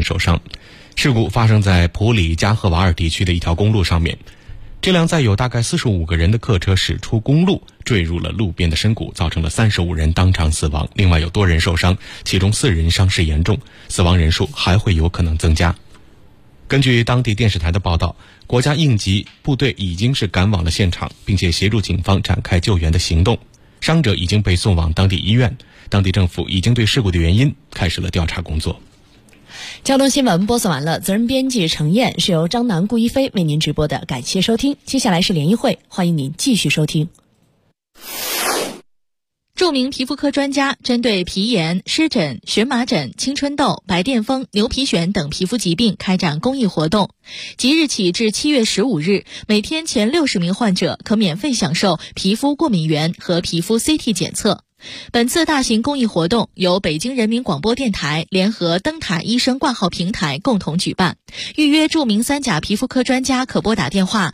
受伤。事故发生在普里加赫瓦尔地区的一条公路上面，这辆载有大概45个人的客车驶出公路，坠入了路边的深谷，造成了35人当场死亡，另外有多人受伤，其中4人伤势严重，死亡人数还会有可能增加。根据当地电视台的报道，国家应急部队已经是赶往了现场，并且协助警方展开救援的行动，伤者已经被送往当地医院，当地政府已经对事故的原因开始了调查工作。 交通新闻播送完了，责任编辑程燕，是由张楠、顾一飞为您直播的，感谢收听。接下来是联谊会，欢迎您继续收听。 著名皮肤科专家针对皮炎、湿疹、荨麻疹、青春痘、白癜风、牛皮癣等皮肤疾病开展公益活动。即日起至7月15日，每天前60名患者可免费享受皮肤过敏原和皮肤 CT 检测。本次大型公益活动由北京人民广播电台联合灯塔医生挂号平台共同举办。预约著名3甲皮肤科专家可拨打电话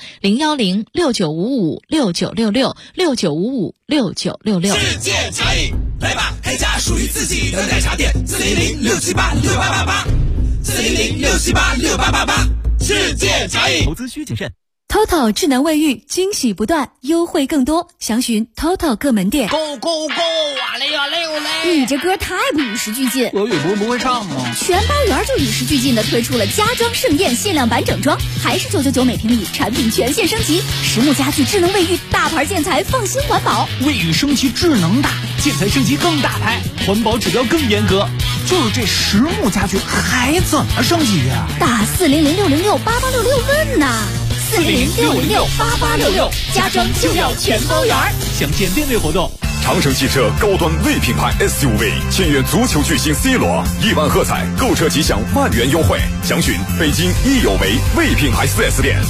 010-6955-6966 世界茶饮，来吧，开家属于自己的奶茶店，400-678-6888 400-678-6888，世界茶饮。 投资需谨慎。 TOTO 智能卫浴，惊喜不断，优惠更多，详询 TOTO 各门店。 Go go go， 哇嘞呀嘞嘞！ 你这歌太不与时俱进， 俄语不会唱吗？ 全包圆就与时俱进的推出了家装盛宴限量版整装，还是999每平米，产品全线升级，实木家具、智能卫浴，大牌建材，放心环保。 卫浴升级智能大，建材升级更大牌，环保指标更严格。就是这实木家具还怎么升级呀？ 打400-606-8866问呐，400-606-8866，家装就要全包圆。 详见店内活动。 长城汽车高端魏品牌 SUV 签约足球巨星 C 罗，1万喝彩，购车即享万元优惠。详询北京益友维魏品牌 4S 店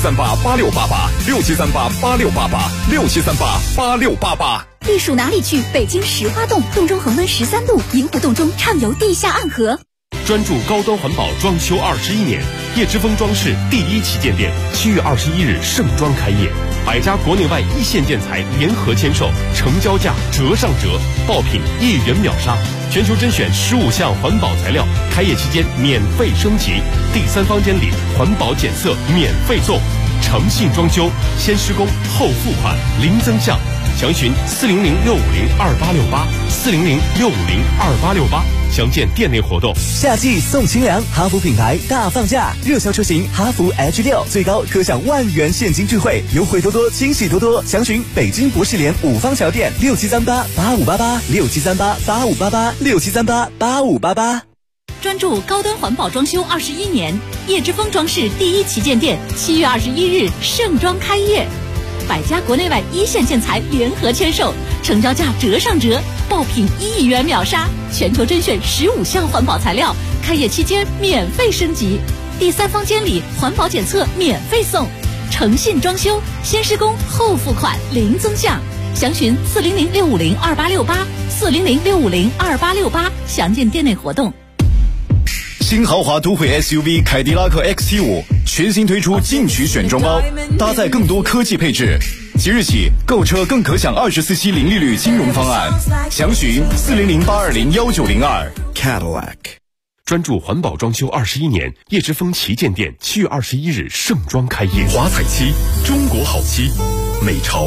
，6738-8688，6738-8688，6738-8688。 避暑哪里去？北京石花洞，洞中恒温13度，银湖洞中畅游地下暗河。 专注高端环保装修21年，叶之峰装饰第1旗舰店7月21日盛装开业，100家国内外一线建材联合签售，成交价折上折，爆品1元秒杀，全球甄选15项环保材料，开业期间免费升级，第3房间里环保检测免费送，诚信装修，先施工后付款，零增项。详询400-650-2868，400-650-2868，详见店内活动。 夏季送清凉，哈弗品牌大放价，热销车型哈弗 H6最高可享万元现金钜惠，优惠多多，惊喜多多。详询北京博士联5方桥店，6738-8588，6738-8588，6738-8588。 专注高端环保装修21年，叶之峰装饰第1旗舰店7月21日盛装开业，100家国内外一线建材联合签售，成交价折上折，爆品1元秒杀，全球甄选15项环保材料，开业期间免费升级，第3房间里环保检测免费送，诚信装修，先施工后付款，零增项。详询400-650-2868，400-650-2868，详见店内活动。 新豪华都会 SUV 凯迪拉克 XT5 全新推出进取选装包，搭载更多科技配置。即日起购车更可享24期零利率金融方案，详询400-820-1902。 Cadillac。 专注环保装修21年，叶之峰旗舰店7月21日盛装开业。 华彩漆，中国好漆，美潮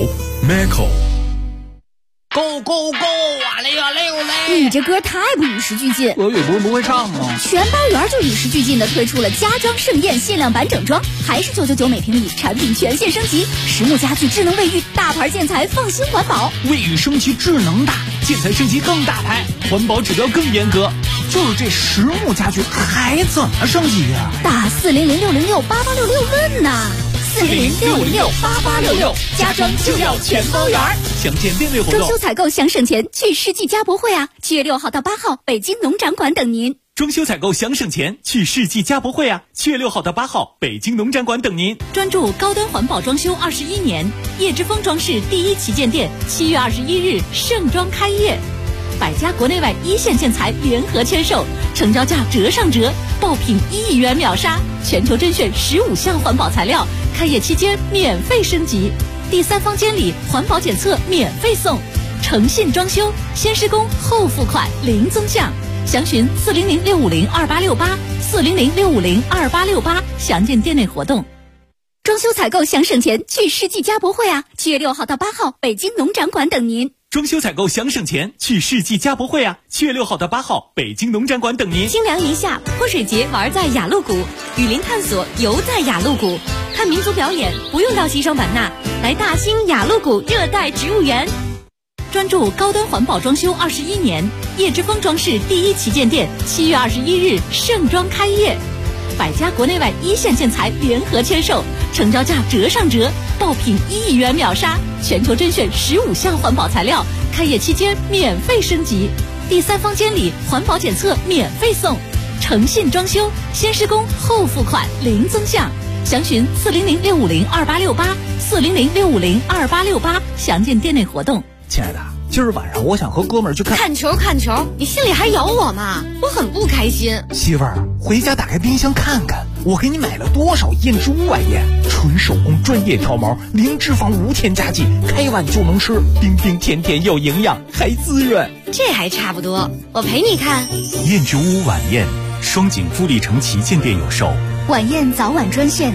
Macco。Go go go， 哇嘞呀嘞嘞！ 你这歌太不与时俱进， 俄语不会唱吗？ 全包圆就与时俱进的推出了家装盛宴限量版整装，还是999每平米，产品全线升级，实木家具、智能卫浴，大牌建材，放心环保。 卫浴升级智能大，建材升级更大牌，环保指标更严格。就是这实木家具还怎么升级呀？ 打400-606-8866问呐，400-606-8866，家装就要全包圆。 详见店内活动。 装修采购想省钱，去世纪家博会啊！7月6号到8号，北京农展馆等您。 装修采购想省钱，去世纪家博会啊！7月6号到8号，北京农展馆等您。 专注高端环保装修21年，叶之峰装饰第1旗舰店7月21日盛装开业，100家国内外一线建材联合签售，成交价折上折，爆品1元秒杀，全球甄选15项环保材料，开业期间免费升级，第3房间里环保检测免费送，诚信装修，先施工后付款，零增项。 详询400-650-2868，400-650-2868，详见店内活动。装修采购想省钱，去世纪家博会啊！7月6号到8号，北京农展馆等您。 装修采购想省钱，去世纪家博会啊！7月6号到8号，北京农展馆等您。 清凉一夏，泼水节玩在雅鹿谷，雨林探索游在雅鹿谷，看民族表演不用到西双版纳，来大兴雅鹿谷热带植物园。专注高端环保装修21年，叶之峰装饰第一旗舰店7月21日盛装开业，100家国内外一线建材联合签售，成交价折上折，爆品1亿元秒杀，全球甄选15项环保材料，开业期间免费升级，第3方监理环保检测免费送，诚信装修，先施工后付款零增项，详询400-650-2868，400-650-2868，详见店内活动。 亲爱的，今儿晚上我想和哥们儿去看球，你心里还有我吗？我很不开心。 媳妇儿，回家打开冰箱看看，我给你买了多少燕之屋晚宴，纯手工专业挑毛，零脂肪无添加剂，开碗就能吃，冰冰甜甜又营养，还滋润。 这还差不多，我陪你看。 燕之屋晚宴，双井富力城旗舰店有售。 晚宴早晚专线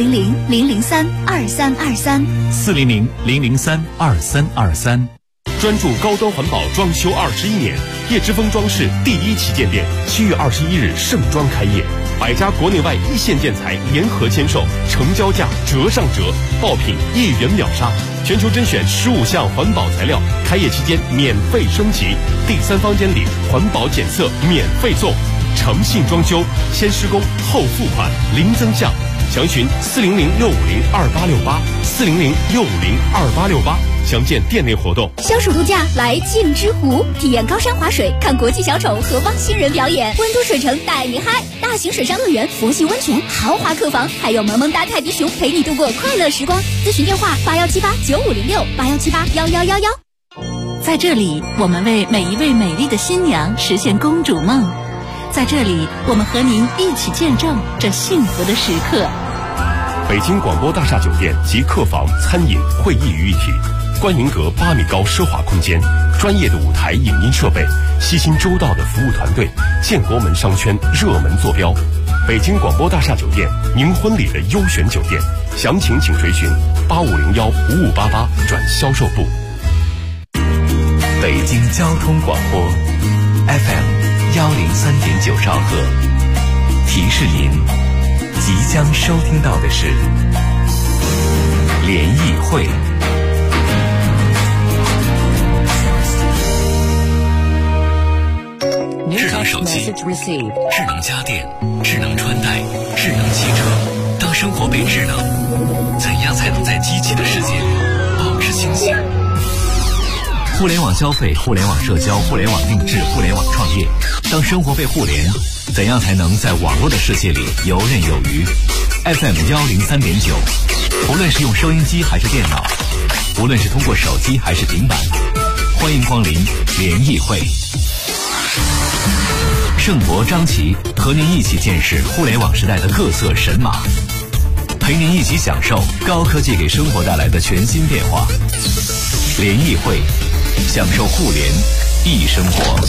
400-003-2323，400-003-2323。 专注高端环保装修21年，叶之峰装饰第一旗舰店7月21日盛装开业，100家国内外一线建材联合签售，成交价折上折，爆品1亿元秒杀，全球甄选15项环保材料，开业期间免费升级，第3方监理环保检测免费送，诚信装修，先施工后付款零增项，详询400-650-2868，400-650-2868，详见店内活动。 消暑度假来镜之湖，体验高山滑水，看国际小丑和汪星人表演，温都水城带你嗨，大型水上乐园，佛系温泉，豪华客房，还有萌萌哒泰迪熊陪你度过快乐时光。咨询电话81789506，81781111。在这里，我们为每一位美丽的新娘实现公主梦。在这里，我们和您一起见证这幸福的时刻。 北京广播大厦酒店集客房、餐饮、会议于一体，观云阁8米高奢华空间，专业的舞台影音设备，悉心周到的服务团队，建国门商圈热门坐标。北京广播大厦酒店，您婚礼的优选酒店，详情请垂询8501-5588转销售部。 北京交通广播 FM103.9兆赫，提示您即将收听到的是联谊会。智能手机、智能家电、智能穿戴、智能汽车，当生活被智能，怎样才能在机器的世界里保持清醒？互联网消费、互联网社交、互联网定制、互联网创业，当生活被互联，怎样才能在网络的世界里游刃有余？ FM103.9，无论是用收音机还是电脑，无论是通过手机还是平板，欢迎光临联谊会。盛博、张琪和您一起见识互联网时代的各色神马，陪您一起享受高科技给生活带来的全新变化。联谊会，享受互联易生活。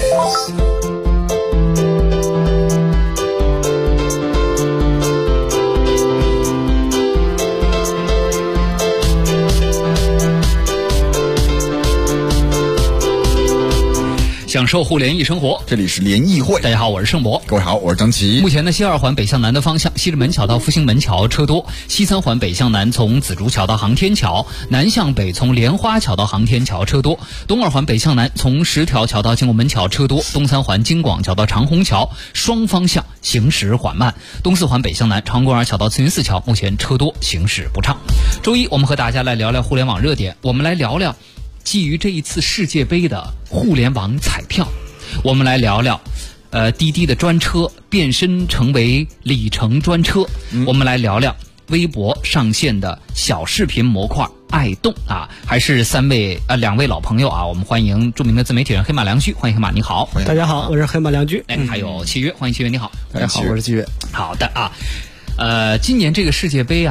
享受互联易生活， 这里是联谊会。 大家好，我是盛博。 各位好，我是张琪。 目前呢，西2环北向南的方向，西直门桥到复兴门桥车多；西3环北向南从紫竹桥到航天桥，南向北从莲花桥到航天桥车多；东2环北向南从10条桥到建国门桥车多；东3环京广桥到长虹桥双方向行驶缓慢；东4环北向南长公园桥到慈云寺桥目前车多，行驶不畅。周一我们和大家来聊聊互联网热点，我们来聊聊基于这一次世界杯的互联网彩票，我们来聊聊滴滴的专车变身成为里程专车，我们来聊聊微博上线的小视频模块爱动啊，还是两位老朋友啊，我们欢迎著名的自媒体人黑马良驹，欢迎黑马，你好。 大家好，我是黑马良驹。 还有契约，欢迎契约，你好。 大家好，我是契约。 好的啊，今年这个世界杯啊，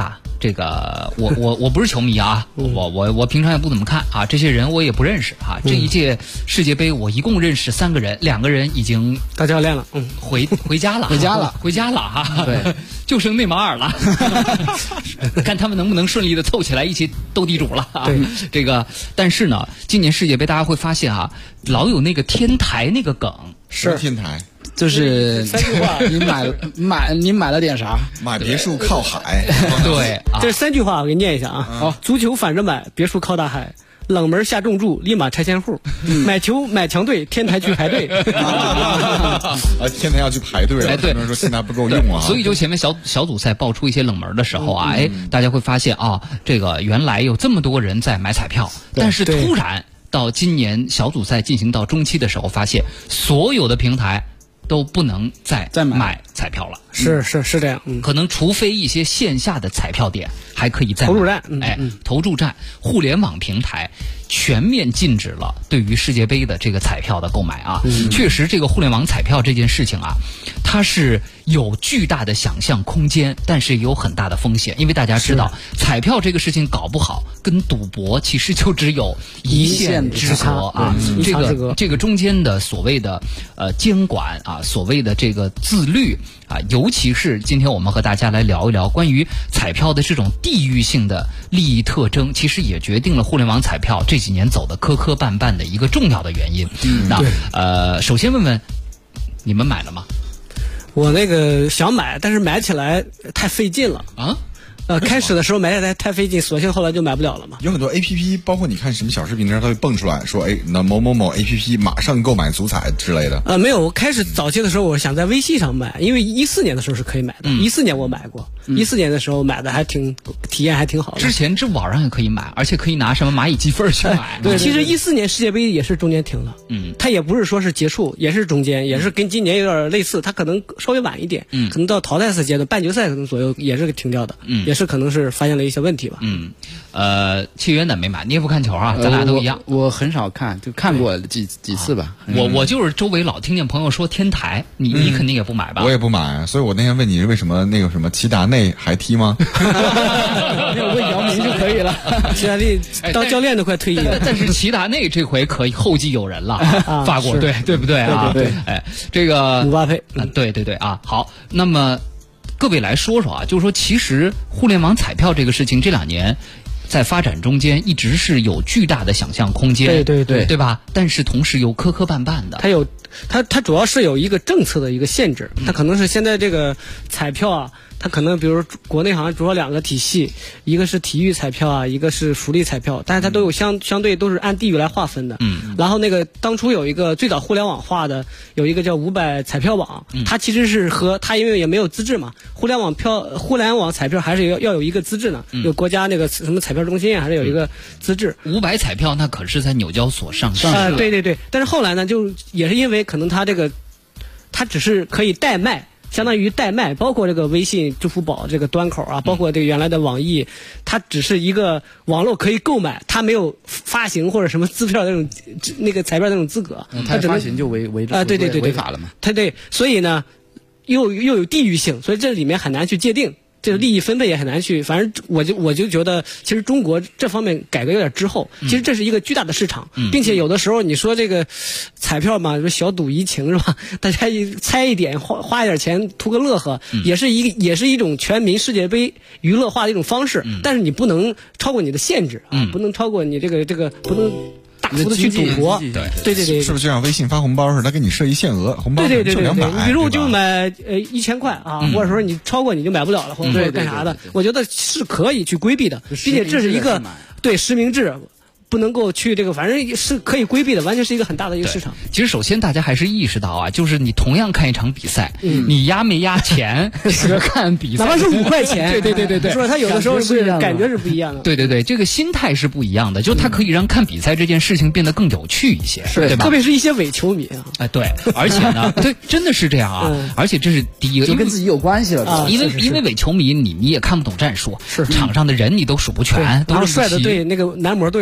这个我不是球迷啊，我平常也不怎么看啊，这些人我也不认识啊。这一届世界杯我一共认识3个人，2个人已经当教练了， 回家了，回家了哈。对，就剩内马尔了，看他们能不能顺利的凑起来一起斗地主了。对，这个但是呢，今年世界杯大家会发现啊，老有那个天台那个梗， 是天台。 就是 3句话， 你买了点啥？ 买别墅靠海。 对， 这是3句话，我给你念一下啊。好，足球反着买，别墅靠大海。冷门下重注，立马拆迁户。买球买强队，天台去排队。 天台要去排队了。 对， 说现在不够用啊。 所以就前面小组赛爆出一些冷门的时候啊，大家会发现啊，这个原来有这么多人在买彩票，但是突然到今年小组赛进行到中期的时候，发现所有的平台都不能再买彩票了。 是这样。 可能除非一些线下的彩票点还可以再买。 投注站， 投注站，互联网平台全面禁止了对于世界杯的这个彩票的购买啊。确实，这个互联网彩票这件事情啊，它是有巨大的想象空间，但是也有很大的风险。因为大家知道，彩票这个事情搞不好，跟赌博其实就只有一线之隔啊。这个中间的所谓的监管啊，所谓的这个自律啊，尤其是今天我们和大家来聊一聊关于彩票的这种地域性的利益特征，其实也决定了互联网彩票这几年走的磕磕绊绊的一个重要的原因。那首先问问你们买了吗？ 我那个想买，但是买起来太费劲了啊。 开始的时候买起来太费劲，索性后来就买不了了嘛。 有很多 APP， 包括你看什么小视频的时候，它会蹦出来说，那某某某 APP 马上购买足彩之类的。 没有，我开始早期的时候，我想在微信上买，因为14年的时候是可以买的。14年我买过，14年的时候买的体验还挺好的。 之前支付宝上也可以买，而且可以拿什么蚂蚁积分去买。 对，其实14年世界杯也是中间停了，它也不是说是结束，也是中间，也是跟今年有点类似，它可能稍微晚一点，可能到淘汰赛阶段，半决赛可能左右也是停掉的，也是可能是发现了一些问题吧。 契约呢没买，你也不看球啊？咱俩都一样。 我很少看，就看过几次吧。 我就是周围老听见朋友说天台，你肯定也不买吧？ 我也不买，所以我那天问你为什么那个什么齐达内还踢吗？ 问姚明就可以了。 齐达内当教练都快退役了， 但是齐达内这回可以后继有人了，法国队对不对啊？ 对， 这个姆巴佩， 对啊。好，那么各位来说说啊，就是说其实互联网彩票这个事情这2年在发展中间一直是有巨大的想象空间，对吧？但是同时又磕磕绊绊的。 它主要是有一个政策的一个限制，它可能是现在这个彩票啊，它可能比如国内好像主要2个体系，一个是体育彩票啊，一个是福利彩票，但是它都有相对都是按地域来划分的。然后那个当初有一个最早互联网化的有一个叫500彩票网，它其实是和它因为也没有资质嘛，互联网彩票还是要有一个资质呢，有国家那个什么彩票中心还是有一个资质。 500彩票那可是在纽交所上市对，但是后来呢，就也是因为可能它只是可以代卖。相当于代卖，包括这个微信、支付宝这个端口啊，包括这个原来的网易，它只是一个网络可以购买，它没有发行或者什么支票那个彩票那种资格， 它只能发行就违法了嘛。 对，所以呢，又有地域性，所以这里面很难去界定。这个利益分配也很难去，反正我就觉得，其实中国这方面改革有点滞后。其实这是一个巨大的市场，并且有的时候你说这个彩票嘛，说小赌怡情是吧？大家猜一点，花一点钱图个乐呵，也是一种全民世界杯娱乐化的一种方式。但是你不能超过你的限制啊，不能超过你这个不能。大幅的去赌博，对， 是不是就像微信发红包似的，他给你设一限额，红包对， 就200， 你比如就买1000块啊，或者说你超过你就买不了了，或者干啥的，我觉得是可以去规避的，并且这是一个实名制。不能够去这个，反正是可以规避的，完全是一个很大的一个市场。 其实首先大家还是意识到啊，就是你同样看一场比赛，你压没压钱和看比赛， 哪怕是5块钱， 对， 说他有的时候是感觉是不一样的。 对，这个心态是不一样的，就它可以让看比赛这件事情变得更有趣一些，对吧？ 特别是一些伪球迷啊，对，而且呢，对，真的是这样啊，而且这是第一个， 就跟自己有关系了， 因为伪球迷你也看不懂战术，场上的人你都数不全， 然后帅的队那个男模队也都回家。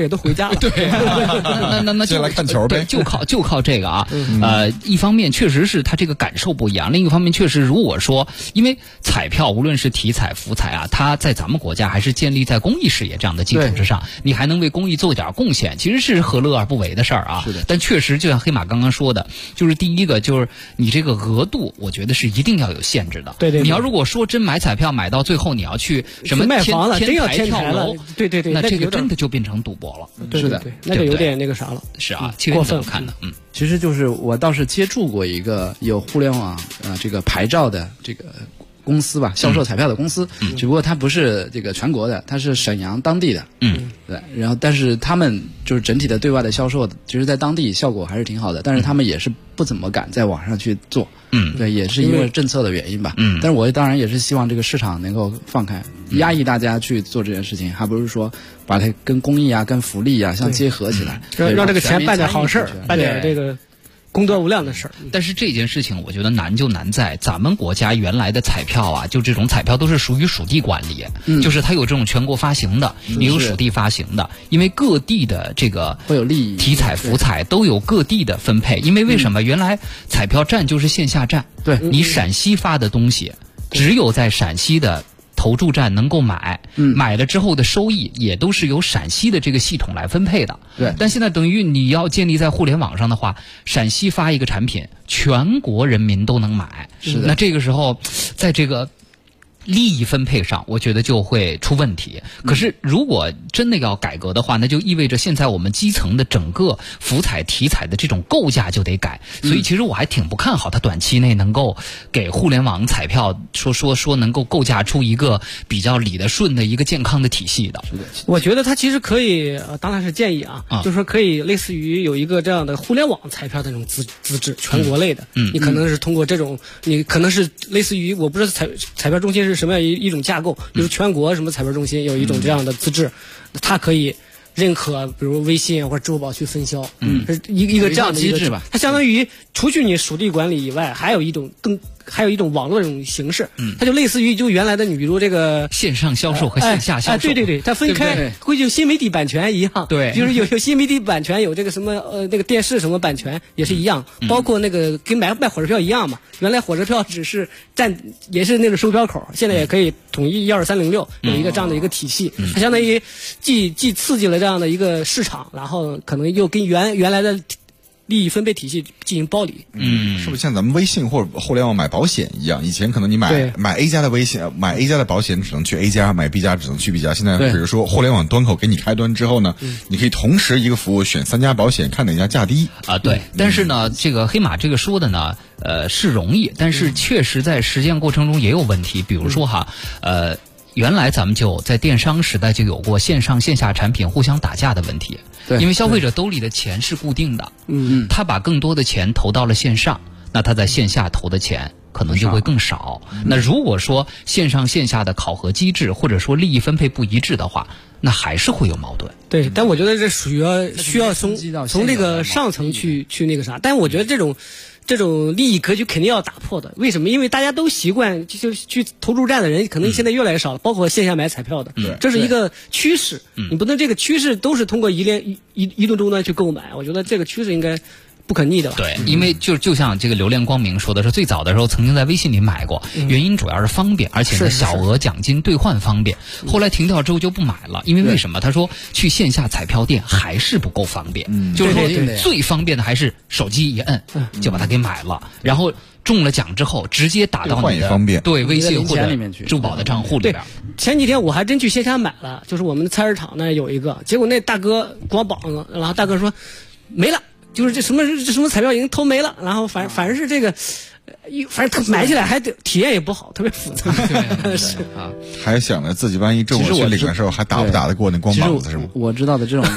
家了。 对，那就来看球呗， 就靠这个啊。一方面确实是他这个感受不一样，另一方面确实如果说，因为彩票无论是体彩、福彩啊，它在咱们国家还是建立在公益事业这样的基础之上，你还能为公益做一点贡献，其实是何乐而不为的事儿啊。 是的。 但确实就像黑马刚刚说的，就是第一个就是你这个额度，我觉得是一定要有限制的。 对。 你要如果说真买彩票买到最后你要去什么卖房了，真要天台跳楼，对， 那这个真的就变成赌博了。 是的， 那就有点那个啥了。 是啊， 过分看的。 其实就是我倒是接触过一个有互联网这个牌照的这个公司吧，销售彩票的公司，只不过它不是这个全国的，它是沈阳当地的。对。然后，但是他们就是整体的对外的销售，其实在当地效果还是挺好的，但是他们也是不怎么敢在网上去做。对，也是因为政策的原因吧。但是我当然也是希望这个市场能够放开，压抑大家去做这件事情，还不是说把它跟公益啊、跟福利啊相结合起来， 让这个钱办点好事儿，办点这个功德无量的事儿。 但是这件事情我觉得难就难在咱们国家原来的彩票啊，就这种彩票都是属于属地管理，就是它有这种全国发行的，也有属地发行的，因为各地的这个会有利益， 体彩、福彩都有各地的分配。因为为什么原来彩票站就是线下站， 对， 你陕西发的东西只有在陕西的投注站能够买，买了之后的收益也都是由陕西的这个系统来分配的。 对， 但现在等于你要建立在互联网上的话，陕西发一个产品，全国人民都能买。 是的。 那这个时候，在这个利益分配上，我觉得就会出问题。可是如果真的要改革的话，那就意味着现在我们基层的整个福彩、体彩的这种构架就得改。所以其实我还挺不看好它短期内能够给互联网彩票说能够构架出一个比较理得顺的一个健康的体系的。 我觉得它其实可以，当然是建议啊，就是说可以类似于有一个这样的互联网彩票的这种资质，全国类的。你可能是通过这种，你可能是类似于我不知道彩票中心是什么样一种架构，比如全国什么彩票中心有一种这样的资质，它可以认可，比如微信或者支付宝去分销，是一个这样的机制吧。 它相当于除去你属地管理以外，还有一种网络这种形式，它就类似于就原来的你比如这个线上销售和线下销售， 对，它分开，会就新媒体版权一样， 对， 就是有新媒体版权，有这个什么那个电视什么版权也是一样，包括那个跟卖火车票一样嘛，原来火车票只是也是那种售票口，现在也可以统一12306有一个这样的一个体系，它相当于既刺激了这样的一个市场，然后可能又跟原来的利益分配体系进行剥离。 是不是像咱们微信或者互联网买保险一样？以前可能你买 A 家的微信，买 A 家的保险只能去 A 家，买 B 家只能去 B 家。现在比如说互联网端口给你开端之后呢，你可以同时一个服务选3家保险，看哪家价低啊？对。但是呢，这个黑马这个说的呢，是容易，但是确实在实践过程中也有问题。比如说原来咱们就在电商时代就有过线上线下产品互相打架的问题。 对， 因为消费者兜里的钱是固定的，他把更多的钱投到了线上，那他在线下投的钱可能就会更少。那如果说线上线下的考核机制或者说利益分配不一致的话，那还是会有矛盾。 对，但我觉得这属于需要从这个上层去那个啥，但我觉得这种利益格局肯定要打破的。为什么？因为大家都习惯就去投注站的人可能现在越来越少了，包括线下买彩票的，这是一个趋势。你不能这个趋势都是通过移动终端去购买，我觉得这个趋势应该不可逆的吧。 对，因为就像这个流连光明说的是，最早的时候曾经在微信里买过，原因主要是方便，而且呢小额奖金兑换方便。后来停掉之后就不买了，因为为什么？他说去线下彩票店还是不够方便，就是说最方便的还是手机一摁就把它给买了，然后中了奖之后直接打到你的对微信或者支付宝的账户里边。 前几天我还真去线下买了，就是我们的菜市场那有一个，结果那大哥光膀子，然后大哥说没了。就是这什么彩票已经投没了，然后反正是这个，反正买起来还体验也不好，特别复杂。 是啊， 还想着自己万一中了去领的时候还打不打得过那光膀子是吗？ 我知道的这种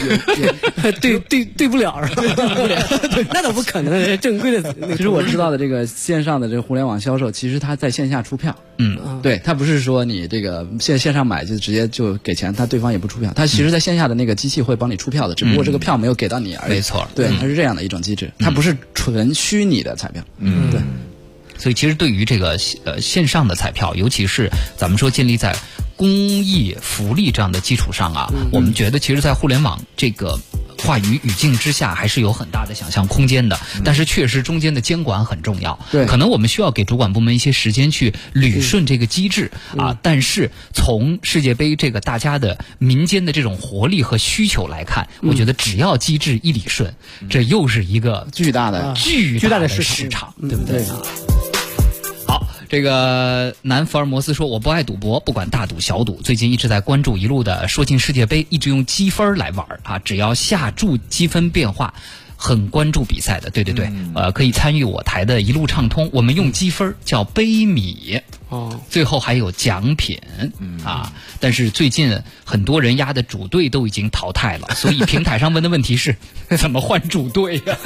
对不了是吧？那倒不可能，正规的。 其实我知道的这个线上的这个互联网销售，其实它在线下出票。对，它不是说你这个线上买就直接就给钱，他对方也不出票，他其实在线下的那个机器会帮你出票的，只不过这个票没有给到你而已。 没错， 对，它是这样的一种机制，它不是纯虚拟的彩票。对。 所以其实对于这个线上的彩票，尤其是咱们说建立在公益福利这样的基础上啊，我们觉得其实在互联网这个话语语境之下还是有很大的想象空间的，但是确实中间的监管很重要。 对， 可能我们需要给主管部门一些时间去捋顺这个机制啊。但是从世界杯这个大家的民间的这种活力和需求来看，我觉得只要机制一理顺，这又是一个巨大的市场，对不对？好，这个南福尔摩斯说，我不爱赌博，不管大赌小赌，最近一直在关注一路的说进世界杯，一直用积分来玩啊，只要下注积分变化，很关注比赛的。对，可以参与我台的一路畅通，我们用积分叫杯米最后还有奖品啊。但是最近很多人压的主队都已经淘汰了，所以平台上问的问题是怎么换主队呀？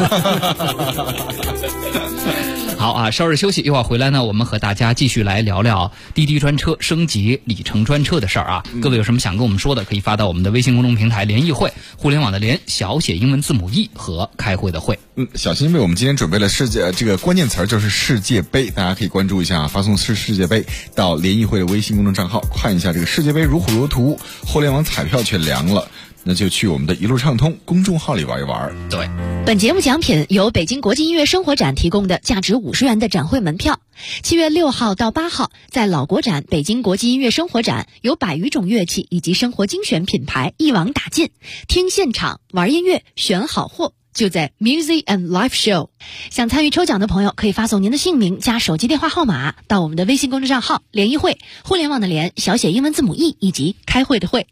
好啊，稍事休息，一会儿回来呢，我们和大家继续来聊聊滴滴专车升级里程专车的事儿啊。各位有什么想跟我们说的，可以发到我们的微信公众平台联谊会，互联网的联，小写英文字母 E 和开会的会。 小新为我们今天准备了这个关键词就是世界杯，大家可以关注一下，发送世界杯到联谊会的微信公众账号，看一下这个世界杯如火如荼，互联网彩票却凉了，那就去我们的一路畅通公众号里玩一玩。 对， 本节目奖品由北京国际音乐生活展提供的价值50元的展会门票。7月6号到8号，在老国展北京国际音乐生活展，有100余种乐器以及生活精选品牌一网打尽，听现场，玩音乐，选好货。就在 Music and Live Show。 想参与抽奖的朋友可以发送您的姓名加手机电话号码到我们的微信公众账号联谊会，互联网的联，小写英文字母 E 以及开会的会。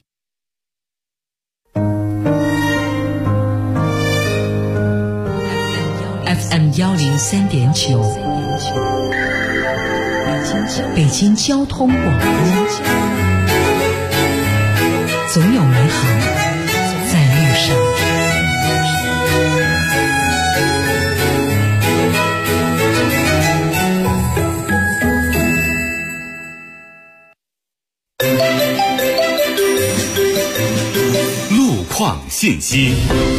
FM 103.9，北京交通广播，总有美好在路上。 路况信息。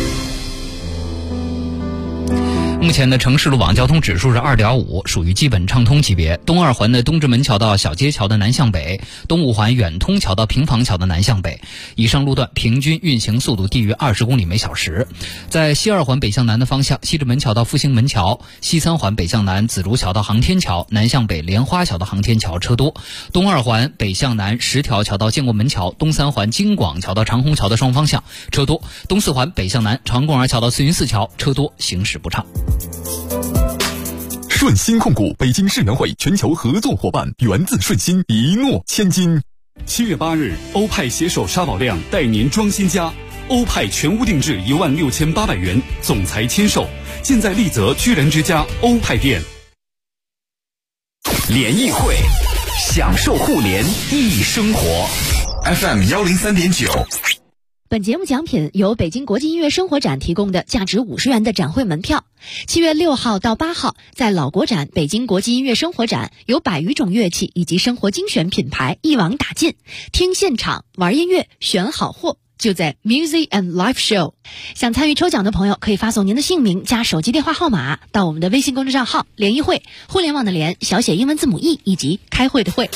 目前的城市路网交通指数是 2.5， 属于基本畅通级别。东二环的东直门桥到小街桥的南向北，东五环远通桥到平房桥的南向北，以上路段平均运行速度低于20公里每小时。在西二环北向南的方向，西直门桥到复兴门桥，西三环北向南紫竹桥到航天桥，南向北莲花桥到航天桥车多。东二环北向南十条桥到建国门桥，东三环京广桥到长虹桥的双方向车多。东四环北向南长公园桥到慈云寺桥车多，行驶不畅。 顺鑫控股北京世能会全球合作伙伴，源自顺鑫，一诺千金。 7月8日，欧派携手沙宝亮带您装新家，欧派全屋定制16800元，总裁签售，现在丽泽居然之家欧派店。 联谊会，享受互联易生活。FM 103.9。 本节目奖品由北京国际音乐生活展提供的价值50元的展会门票。7月6号到8号，在老国展北京国际音乐生活展，有100余种乐器以及生活精选品牌一网打尽，听现场，玩音乐，选好货。就在 Music and Live Show。 想参与抽奖的朋友可以发送您的姓名加手机电话号码到我们的微信公众账号联谊会，互联网的联，小写英文字母 E 以及开会的会。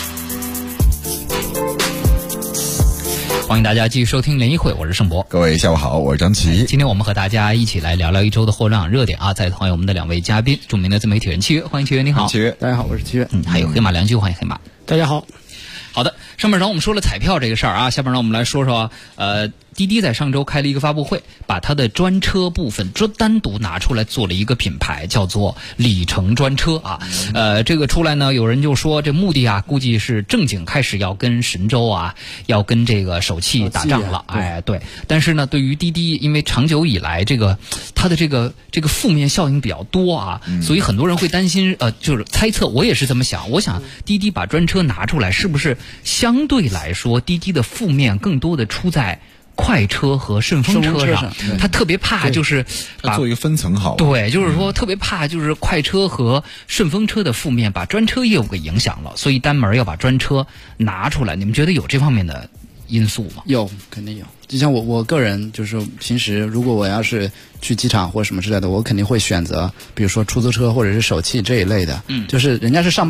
欢迎大家继续收听联谊会，我是盛博。 各位下午好，我是张琪。 今天我们和大家一起来聊聊一周的互联网热点啊，再欢迎我们的两位嘉宾，著名的自媒体人七月，欢迎七月，你好。 七月， 大家好，我是七月。 还有黑马梁居，欢迎黑马。 大家好。 好的，上半场我们说了彩票这个事儿啊，下半场我们来说说滴滴在上周开了一个发布会，把它的专车部分单独拿出来做了一个品牌，叫做里程专车啊。这个出来呢，有人就说这目的啊，估计是正经开始要跟神州啊，要跟这个首汽打仗了。哎，对。但是呢，对于滴滴，因为长久以来它的这个负面效应比较多啊，所以很多人会担心，就是猜测，我也是这么想。我想滴滴把专车拿出来，是不是相对来说，滴滴的负面更多的出在快车和顺风车上，他特别怕就是把做一个分层好。 对，就是说特别怕就是快车和顺风车的负面把专车业务给影响了，所以单门要把专车拿出来。你们觉得有这方面的因素吗？ 有，肯定有。就像我个人就是平时如果我要是去机场或什么之类的，我肯定会选择比如说出租车或者是首汽这一类的，就是人家是上班的，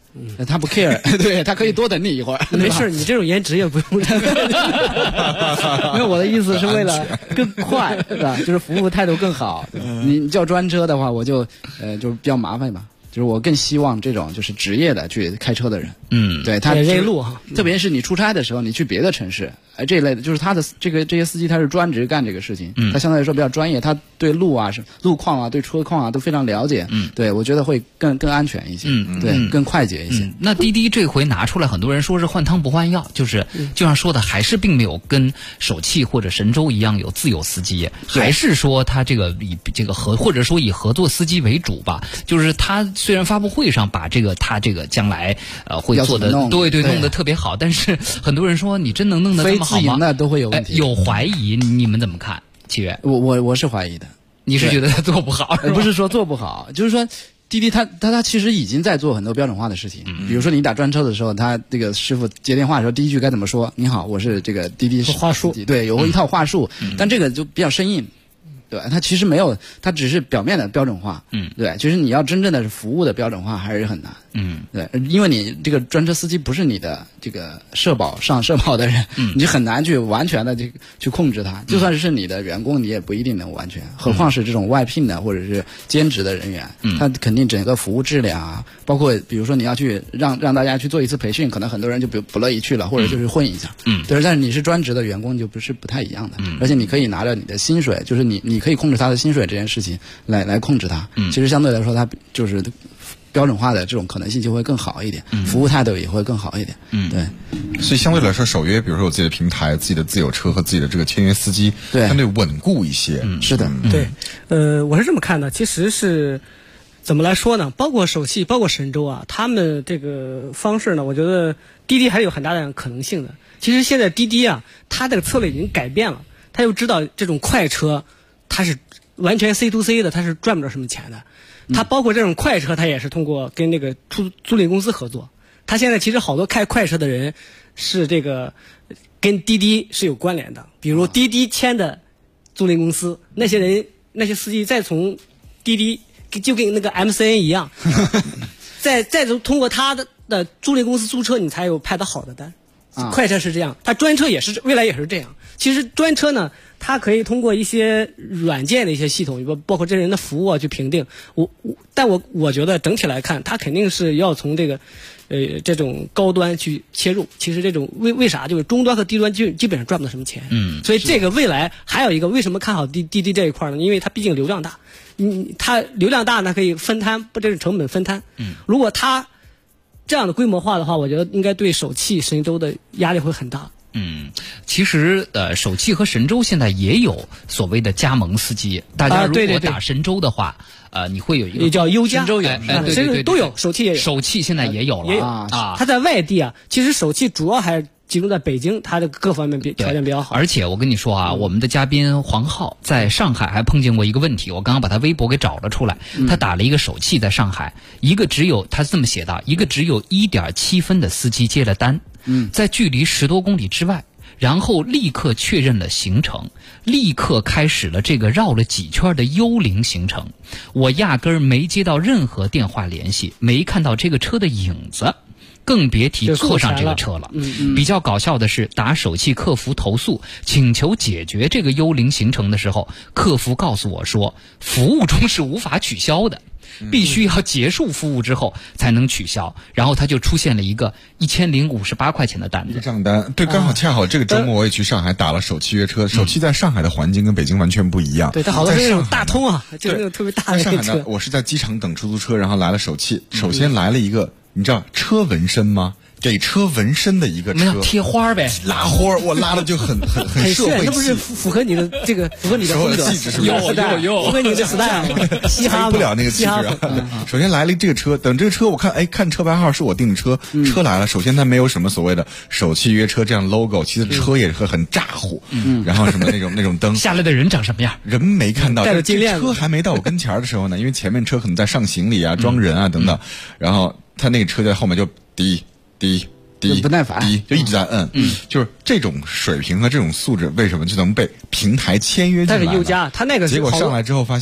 他不 care， 对他可以多等你一会儿。 没事，你这种颜值也不用。 没有，我的意思是为了更快，对吧？就是服务态度更好。你叫专车的话，我就就是比较麻烦嘛。就是我更希望这种就是职业的去开车的人，对他认路哈， 特别是你出差的时候，你去别的城市，这一类的，就是他的这些司机他是专职干这个事情，他相对来说比较专业，他对路啊、路况啊、对车况啊都非常了解，对我觉得会更安全一些，对，更快捷一些。 那滴滴这回拿出来，很多人说是换汤不换药，就是就像说的，还是并没有跟首汽或者神州一样有自有司机，还是说他这个以这个或者说以合作司机为主吧，就是他。虽然发布会上把他这个将来会做的对弄得特别好，但是很多人说你真能弄得这么好吗？ 非自营的都会有问题， 有怀疑，你们怎么看？7月， 我是怀疑的。 你是觉得他做不好？ 不是说做不好，就是说滴滴他其实已经在做很多标准化的事情。比如说你打专车的时候，他这个师傅接电话的时候，第一句该怎么说？你好，我是这个滴滴话术， 对，有一套话术，但这个就比较生硬。对，它其实没有，它只是表面的标准化。对，其实你要真正的是服务的标准化还是很难。对，因为你这个专车司机不是你的这个上社保的人，你就很难去完全的去控制他。就算是你的员工，你也不一定能完全，何况是这种外聘的或者是兼职的人员，他肯定整个服务质量啊，包括比如说你要去让大家去做一次培训，可能很多人就不乐意去了，或者就是混一下。对，但是你是专职的员工，就不太一样的。而且你可以拿着你的薪水，就是你可以控制他的薪水这件事情来控制他。其实相对来说，他就是标准化的这种可能性就会更好一点，服务态度也会更好一点。对， 所以相对来说，首约比如说有自己的平台、自己的自有车和自己的这个签约司机，相对稳固一些。 是的， 对，我是这么看的，其实是怎么来说呢？包括首汽，包括神州啊，他们这个方式呢，我觉得滴滴还是有很大的可能性的。其实现在滴滴啊，它这个策略已经改变了，他又知道这种快车，它是完全 C to C 的，它是赚不着什么钱的。它包括这种快车，它也是通过跟那个租赁公司合作。它现在其实好多开快车的人是这个跟滴滴是有关联的，比如滴滴签的租赁公司，那些司机再从滴滴就跟那个 MCN 一样，再通过他的租赁公司租车，你才有派的好的单。快车是这样，它专车也是未来也是这样。其实专车呢，它可以通过一些软件的一些系统，包括真人的服务啊去评定。但我觉得整体来看，它肯定是要从这个这种高端去切入。其实这种为啥就是中端和低端基本上赚不到什么钱。所以这个未来还有一个为什么看好滴滴这一块呢？因为它毕竟流量大，它流量大呢可以分摊，不这是成本分摊。如果它这样的规模化的话，我觉得应该对首汽、神州的压力会很大。 其实首汽和神州现在也有所谓的加盟司机，大家如果打神州的话，你会有一个叫优加， 神州有， 对都有，首汽也有， 首汽现在也有了啊。它在外地啊，其实首汽主要还是集中在北京，它的各方面条件比较好。 而且我跟你说啊，我们的嘉宾黄浩在上海还碰见过一个问题，我刚刚把他微博给找了出来，他打了一个首汽在上海，他是这么写的，一个只有 1.7 分的司机接了单，在距离10多公里之外，然后立刻确认了行程，立刻开始了这个绕了几圈的幽灵行程。我压根儿没接到任何电话联系，没看到这个车的影子，更别提坐上这个车了。比较搞笑的是，打首汽客服投诉请求解决这个幽灵行程的时候，客服告诉我说服务中是无法取消的，必须要结束服务之后才能取消。然后他就出现了一个1058块钱的单子， 账单。对，刚好恰好这个周末我也去上海打了首汽约车。首汽在上海的环境跟北京完全不一样。 对，它好多是那种大通啊，就是那种特别大的车。 在上海呢，我是在机场等出租车，然后来了首汽。首先来了一个，你知道车纹身吗？给车纹身的一个车， 贴花呗， 拉花，我拉的就很社会气， 那不是符合你的这个符合你的风格气质是不是？ 有符合你的 style， 嘻哈不了那个气质啊。首先来了这个车，等这个车我看车牌号是我订的车，车来了，首先它没有什么所谓的首汽约车这样 logo， 其实车也是很咋呼，然后什么那种灯， 下来的人长什么样？ 人没看到， 带着金链子， 车还没到我跟前的时候呢，因为前面车可能在上行李啊、装人啊等等，然后他那个车在后面就滴不耐烦， 就一直在摁，就是这种水平和这种素质，为什么就能被平台签约进来？ 但是优加他那个结果上来之后发现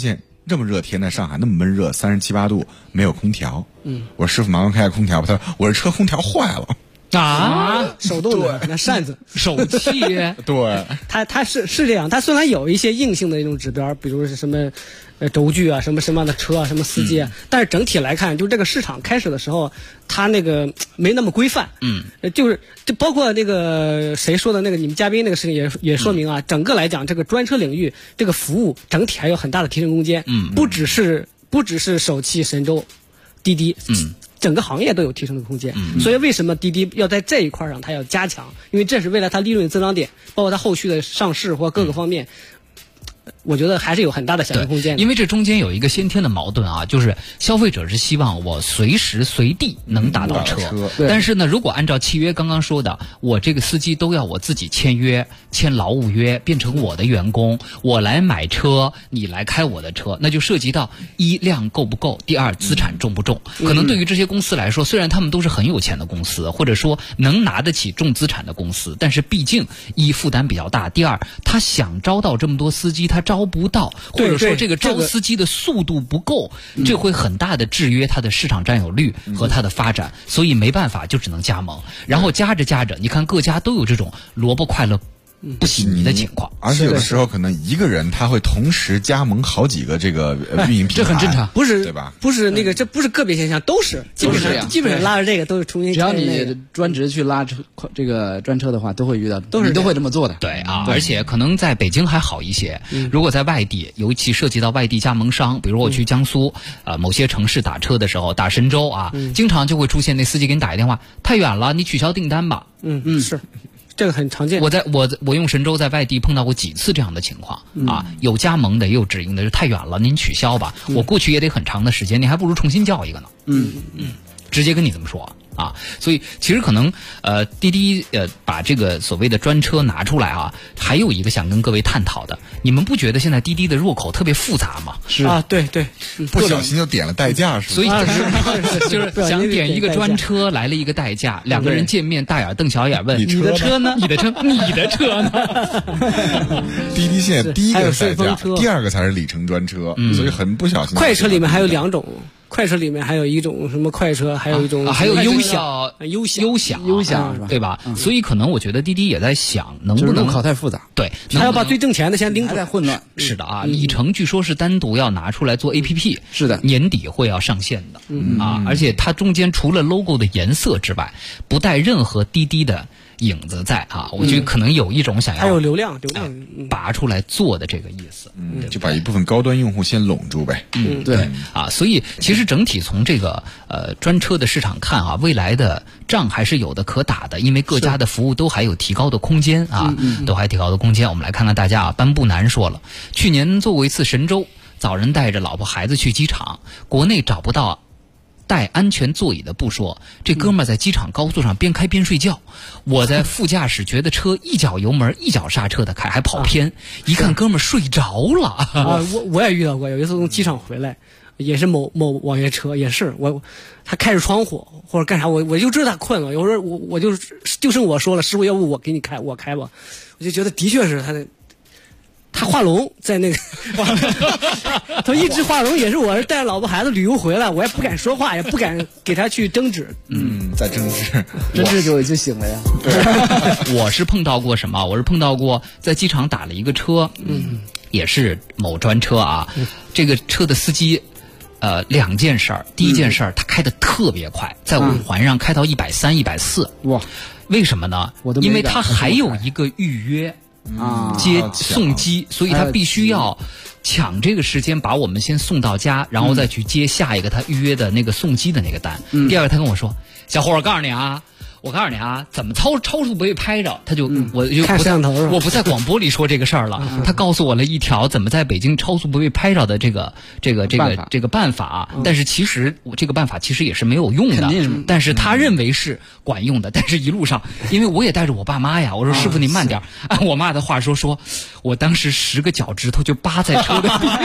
这么热天在上海那么闷热，37、8度，没有空调。我说师傅麻烦开下空调吧。他说我这车空调坏了。 手动的那扇子手气。 对， 它是这样，它虽然有一些硬性的那种指标，比如是什么轴距啊，什么样的车啊，什么司机啊，但是整体来看，就这个市场开始的时候，它那个没那么规范。就包括那个谁说的那个你们嘉宾那个事情也说明啊，整个来讲这个专车领域这个服务整体还有很大的提升空间。不只是首汽、神州、滴滴。整个行业都有提升的空间，所以为什么滴滴要在这一块上它要加强？因为这是未来它利润增长点，包括它后续的上市或各个方面。我觉得还是有很大的想象空间的。 因为这中间有一个先天的矛盾啊，就是消费者是希望我随时随地能打到车，但是呢，如果按照契约刚刚说的，我这个司机都要我自己签约、签劳务约，变成我的员工，我来买车，你来开我的车，那就涉及到一量够不够，第二资产重不重。可能对于这些公司来说，虽然他们都是很有钱的公司，或者说能拿得起重资产的公司，但是毕竟一负担比较大，第二他想招到这么多司机，他招不到，或者说这个招司机的速度不够，这会很大的制约它的市场占有率和它的发展，所以没办法就只能加盟，然后加着，你看各家都有这种萝卜快乐不洗泥的情况， 而且有的时候可能一个人他会同时加盟好几个这个运营平台， 这很正常， 不是对吧？ 不是那个，这不是个别现象，都是基本上拉着这个都是重新。 只要你专职去拉这个专车的话，都会遇到，你都会这么做的。 对啊，而且可能在北京还好一些，如果在外地，尤其涉及到外地加盟商，比如我去江苏某些城市打车的时候，打神州啊，经常就会出现那司机给你打一电话，太远了，你取消订单吧。 是。这个很常见。 我用神州在外地碰到过几次这样的情况啊，有加盟的也有直营的，就太远了，您取消吧。我过去也得很长的时间，你还不如重新叫一个呢。直接跟你这么说啊，所以其实可能滴滴把这个所谓的专车拿出来啊，还有一个想跟各位探讨的，你们不觉得现在滴滴的入口特别复杂吗？ 是啊，对， 不小心就点了代驾是吧？ 所以就是想点一个专车来了一个代驾，两个人见面大眼瞪小眼问你的车呢？ 你的车呢？ 滴滴现在第一个代驾，第二个才是里程专车，所以很不小心。 快车里面还有两种。快车里面还有一种什么快车，还有一种还有优享是吧？ 对吧？所以可能我觉得滴滴也在想，能不能考太复杂？ 对， 还要把最挣钱的先拎出来， 混乱。 是的啊，里程据说是单独要拿出来做 APP， 是的， 年底会要上线的啊，而且它中间除了 logo 的颜色之外，不带任何滴滴的影子在啊，我觉得可能有一种想要还有流量拔出来做的这个意思， 就把一部分高端用户先拢住呗。 对啊，所以其实整体从这个专车的市场看啊，未来的仗还是有的可打的，因为各家的服务都还有提高的空间啊，都还提高的空间。我们来看看大家啊，班布南说了，去年做过一次神州，早人带着老婆孩子去机场，国内找不到带安全座椅的不说，这哥们儿在机场高速上边开边睡觉，我在副驾驶觉得车一脚油门一脚刹车的开，还跑偏，一看哥们儿睡着了啊！我也遇到过，有一次从机场回来，也是某网约车，也是他开着窗户或者干啥，我就知道他困了，有时候我就剩我说了，师傅要不我给你开，我开吧，我就觉得的确是他画龙在那个，他一直画龙也是我是带着老婆孩子旅游回来，我也不敢说话，也不敢给他去争执。 在争执就醒了呀。 我是碰到过什么？我是碰到过在机场打了一个车，也是某专车啊，这个车的司机。两件事儿，第一件事儿，他开得特别快，在五环上开到130、140， 哇！ 为什么呢？因为他还有一个预约送机，所以他必须要抢这个时间把我们先送到家，然后再去接下一个他预约的那个送机的那个单。第二个他跟我说，小伙儿，我告诉你啊，怎么超速不被拍着？我不在广播里说这个事儿了。他告诉我了一条怎么在北京超速不被拍着的这个办法，但是其实我这个办法其实也是没有用的，但是他认为是管用的。但是一路上，因为我也带着我爸妈呀，我说师傅你慢点。按我妈的话说，我当时10个脚趾头就扒在车的地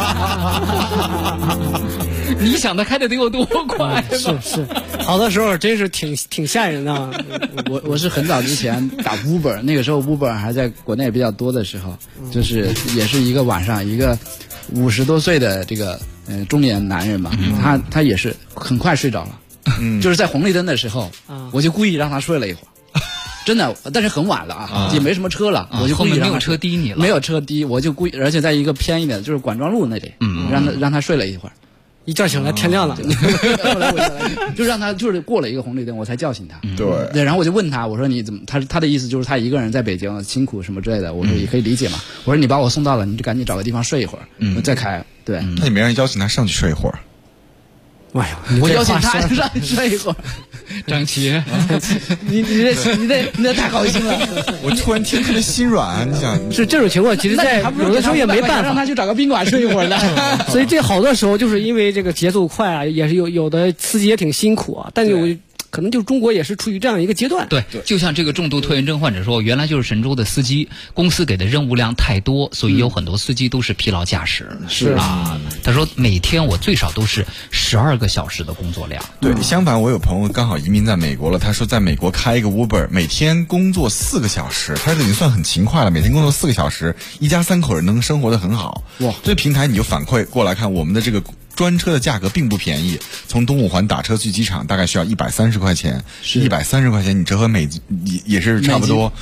上。你想他开的得有多快？ 是，好的时候真是挺吓人的。 我是很早之前打 Uber， 那个时候 Uber 还在国内比较多的时候，就是也是一个晚上一个 50多岁的这个中年男人嘛，他也是很快睡着了，就是在红绿灯的时候，我就故意让他睡了一会儿。真的，但是很晚了啊，也没什么车了，我就故意没有车滴你了， 没有车滴，我就故意，而且在一个偏一点，就是管庄路那里，让他睡了一会儿， 一觉醒来天亮了， 后来我就让他就是过了一个红绿灯，我才叫醒他。对，然后我就问他，我说你怎么？他的意思就是他一个人在北京辛苦什么之类的，我说也可以理解嘛。我说你把我送到了，你就赶紧找个地方睡一会儿，我再开。对， 那你没让邀请他上去睡一会儿？ 哎呀， 我邀请他上去睡一会儿。 张琪， 你这太高兴了！ 我突然听特别心软，你想是这种情况，其实在有的时候也没办法， 让他去找个宾馆睡一会儿的。 所以这好多时候就是因为这个节奏快啊，也是有的司机也挺辛苦啊，但有。可能就中国也是处于这样一个阶段。 对，就像这个重度拖延症患者说，原来就是神州的司机，公司给的任务量太多，所以有很多司机都是疲劳驾驶。 是啊，他说每天我最少都是12个小时的工作量。 对，相反我有朋友刚好移民在美国了，他说在美国开一个 Uber， 每天工作4个小时，他已经算很勤快了，每天工作4个小时，一家3口人能生活得很好。哇，这平台你就反馈过来看，我们的这个专车的价格并不便宜，从东五环打车去机场大概需要130块钱，130块钱你折合也是差不多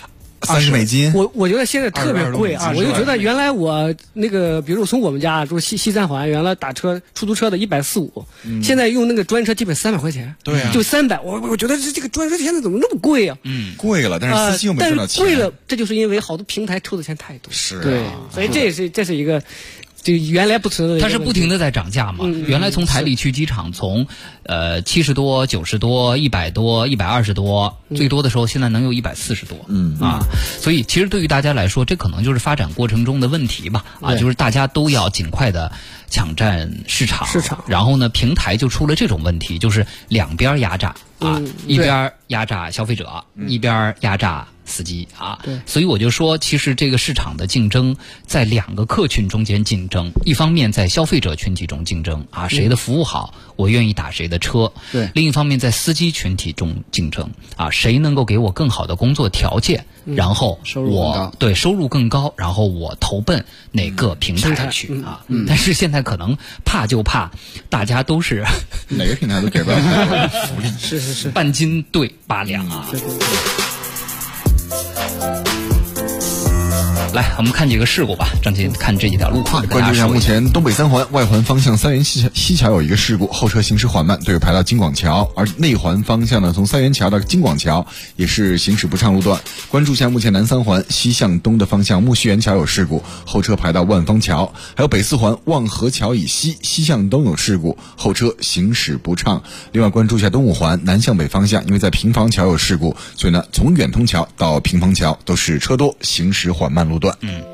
30美金。 我觉得现在特别贵啊！我就觉得原来我那个，比如从我们家住西三环，原来打车出租车的145，现在用那个专车基本300块钱， 对啊， 就300。我觉得这个专车现在怎么那么贵啊？ 贵了，但是司机又没赚到钱。 但是贵了，这就是因为好多平台抽的钱太多。 是， 对，所以这是一个。就原来不存在的， 它是不停的在涨价嘛。原来从台里去机场，从70多、90多、100多、120多，最多的时候现在能有140多。所以其实对于大家来说，这可能就是发展过程中的问题吧。就是大家都要尽快的抢占市场，然后呢，平台就出了这种问题，就是两边压榨一边压榨消费者，一边压榨司机啊。所以我就说，其实这个市场的竞争在2个客群中间竞争，一方面在消费者群体中竞争啊，谁的服务好，我愿意打谁的车。另一方面在司机群体中竞争啊，谁能够给我更好的工作条件，然后我对收入更高，然后我投奔哪个平台去啊。但是现在可能怕就怕大家都是哪个平台都给不了福利， 是半斤对8两啊。来，我们看几个事故吧。张琴，看这几条路况。 关注一下，目前东北3环外环方向三元西桥有一个事故，后车行驶缓慢，队友排到京广桥；而内环方向呢，从三元桥到京广桥也是行驶不畅路段。关注一下，目前南3环西向东的方向木樨园桥有事故，后车排到万方桥；还有北4环望河桥以西向东有事故，后车行驶不畅。另外关注一下东5环南向北方向，因为在平房桥有事故，所以呢，从远通桥到平房桥都是车多，行驶缓慢路段。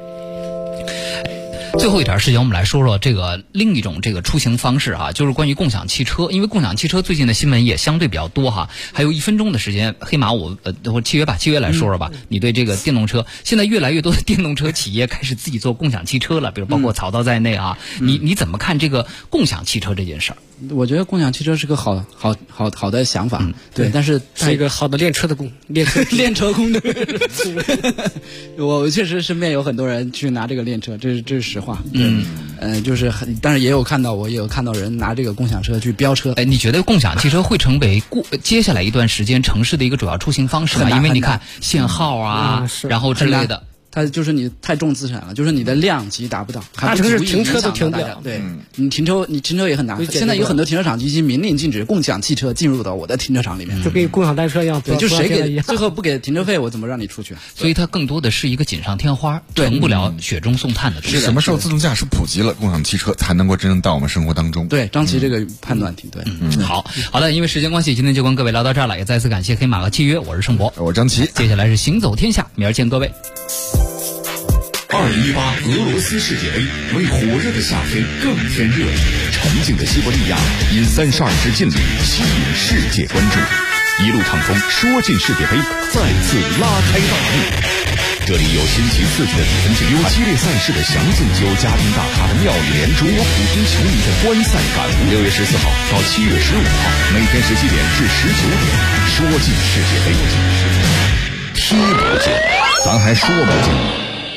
最后一点时间，我们来说说这个另一种这个出行方式哈，就是关于共享汽车。因为共享汽车最近的新闻也相对比较多哈。还有1分钟的时间，黑马我契约来说说吧。你对这个电动车，现在越来越多的电动车企业开始自己做共享汽车了，比如包括曹操在内啊。你怎么看这个共享汽车这件事儿？ 我觉得共享汽车是个好的想法，对，但是是一个好的练车工对。我确实身边有很多人去拿这个练车，这是实话。就是但是也有看到人拿这个共享车去飙车。 你觉得共享汽车会成为接下来一段时间城市的一个主要出行方式吗？因为你看限号啊，然后之类的。 它就是你太重资产了，就是你的量级达不到， 大城市停车都停不了。 对，你停车也很难。现在有很多停车场已经明令禁止共享汽车进入到我的停车场里面， 就跟共享单车一样。 对，就谁给最后不给停车费，我怎么让你出去？ 所以它更多的是一个锦上添花，成不了雪中送炭的东西。 是什么时候自动驾驶普及了，共享汽车才能够真正到我们生活当中？ 对，张琪这个判断挺对。 好的，因为时间关系，今天就跟各位聊到这儿了，也再次感谢黑马和契约，我是盛博， 我是张琪， 接下来是行走天下，明儿见各位。 2018俄罗斯世界杯为火热的夏天更添热情，沉静的西伯利亚因32支劲旅吸引世界关注，一路畅通说进世界杯，再次拉开大幕。这里有新奇刺激的比分竞赛，有激烈赛事的详尽，有家庭大咖的妙语连珠，有普通球迷的观赛感悟。6月14号到7月15号，每天17点至19点，说进世界杯，踢不进，咱还说不进。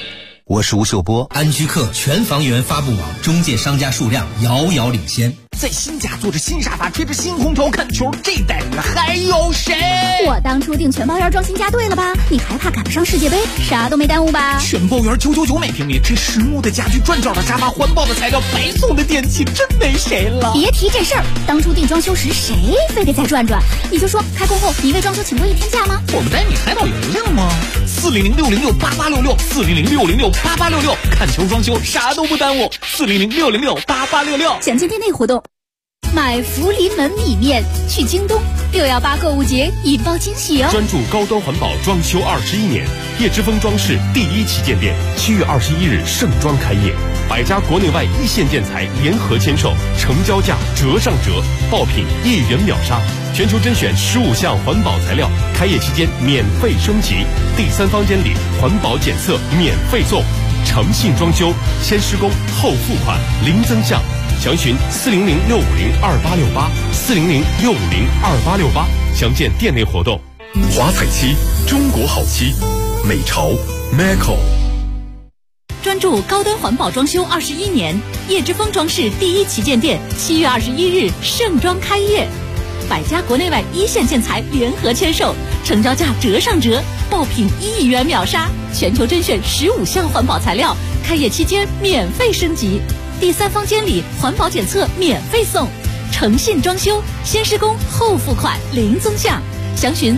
我是吴秀波。 安居客全房源发布网中介商家数量遥遥领先， 在新家坐着新沙发，吹着新空调看球，这待遇还有谁？ 我当初订全包园装新家对了吧？你还怕赶不上世界杯？啥都没耽误吧？ 全包园999每平米，这实木的家具、转角的沙发、环保的材料、白送的电器，真没谁了。 别提这事儿，当初订装修时谁非得再转转？你就说开工后你为装修请过1天假吗？ 我们带你海岛游去了吗？400-606-8866，400-606-8866，看球装修啥都不耽误。400-606-8866， 详见店内活动。买福临门米面去京东，618购物节引爆惊喜哦！ 专注高端环保装修21年，叶之峰装饰第1旗舰店7月21日盛装开业，100家国内外一线建材联合签售，成交价折上折，爆品1元秒杀，全球甄选15项环保材料，开业期间免费升级，第3方监理环保检测免费送，诚信装修，先施工后付款，零增项。详询400-650-2868，400-650-2868，详见店内活动。 华彩漆，中国好漆，美潮 Macco。 专注高端环保装修21年，叶之峰装饰第1旗舰店7月21日盛装开业，100家国内外一线建材联合签售，成交价折上折，爆品1元秒杀，全球甄选15项环保材料，开业期间免费升级，第3方监理环保检测免费送，诚信装修，先施工后付款，零增项。详询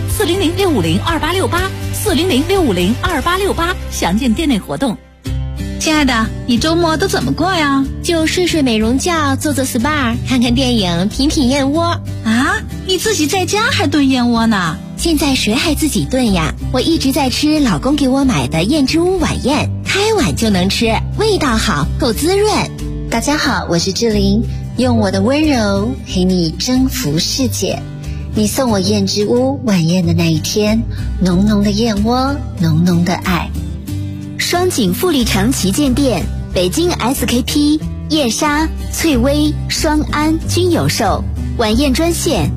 400-650-2868，400-650-2868，详见店内活动。 亲爱的，你周末都怎么过呀？ 就睡美容觉，做SPA，看看电影，品燕窝。 啊，你自己在家还炖燕窝呢？ 现在谁还自己炖呀？我一直在吃老公给我买的燕之屋晚宴，开碗就能吃，味道好，够滋润。大家好，我是志玲，用我的温柔陪你征服世界。你送我燕之屋晚宴的那一天，浓浓的燕窝，浓浓的爱。双井富力城旗舰店，北京 SKP、燕莎、翠微、双安均有售。晚宴专线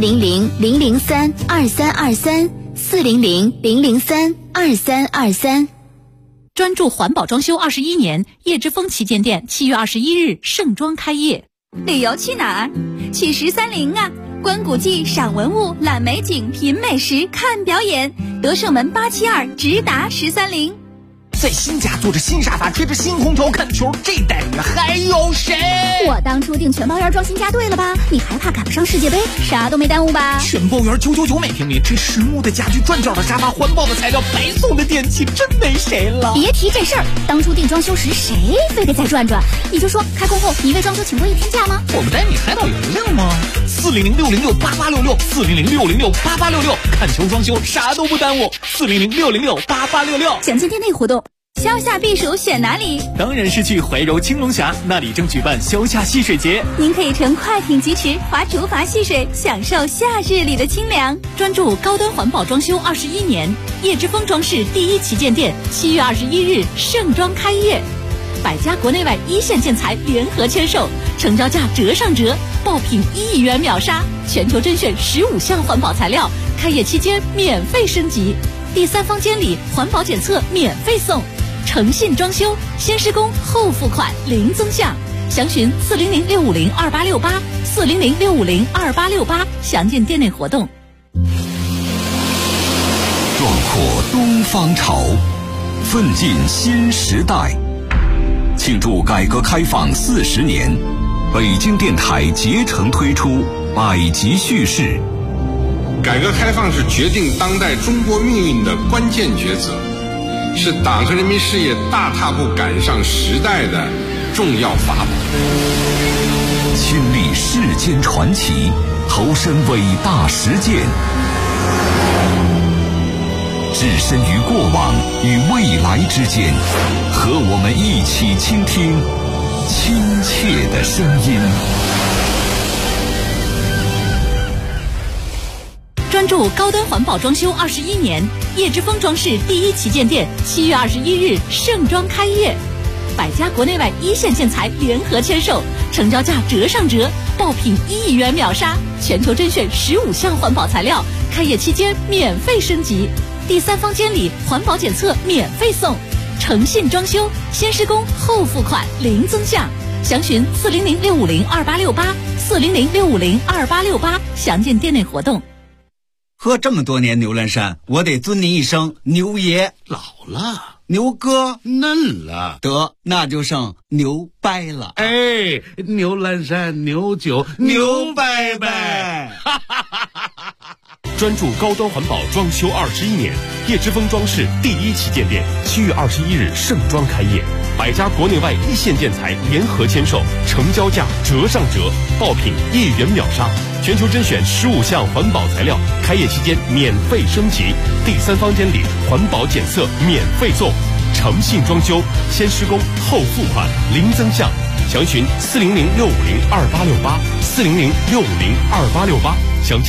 400-003-2323，400-003-2323。 专注环保装修21年，叶之峰旗舰店7月21日盛装开业。 旅游去哪儿？去13陵啊！观古迹、赏文物、览美景、品美食、看表演，德胜门872直达13陵。 在新家坐着新沙发，吹着新空调看球，这待遇还有谁？ 我当初订全包园装新家对了吧？你还怕赶不上世界杯？啥都没耽误吧？ 全包园999每平米，这实木的家具、转角的沙发、环保的材料、白送的电器，真没谁了。 别提这事儿，当初订装修时谁非得再转转？你就说开工后你为装修请过1天假吗？ 我们带你海岛游去了吗？400-606-8866，400-605-8866，看球装修啥都不耽误。400-606-8866， 详见店内活动。消夏避暑选哪里？ 当然是去怀柔青龙峡，那里正举办消夏戏水节。 您可以乘快艇疾驰，划竹筏戏水，享受夏日里的清凉。 专注高端环保装修21年，叶之峰装饰第1旗舰店7月21日盛装开业，100家国内外一线建材联合签售，成交价折上折，爆品1元秒杀，全球甄选15项环保材料，开业期间免费升级，第3方监理环保检测免费送，诚信装修，先施工后付款，零增项。详询400-650-2868，400-650-2868，详见店内活动。 壮阔东方潮，奋进新时代。庆祝改革开放40年，北京电台竭诚推出百集叙事。 改革开放是决定当代中国命运的关键抉择，是党和人民事业大踏步赶上时代的重要法宝。 亲历世间传奇，投身伟大实践，置身于过往与未来之间，和我们一起倾听亲切的声音。 专注高端环保装修21年，叶之峰装饰第1旗舰店7月21日盛装开业，100家国内外一线建材联合签售，成交价折上折，爆品1元秒杀，全球甄选15项环保材料，开业期间免费升级，第3方监理环保检测免费送， 诚信装修，先施工后付款，零增项。详询400-650-2868，400-650-2868，详见店内活动。 喝这么多年牛栏山，我得尊您一声牛爷。 老了， 牛哥嫩了， 得那就剩牛掰了。 哎，牛栏山牛酒牛掰掰。 专注高端环保装修21年，叶之峰装饰第1旗舰店7月21日盛装开业，100家国内外一线建材联合签售，成交价折上折，爆品1元秒杀，全球甄选15项环保材料，开业期间免费升级，第3方监理环保检测免费送，诚信装修，先施工后付款，零增项。详询400-650-2868，400-650-2868，详见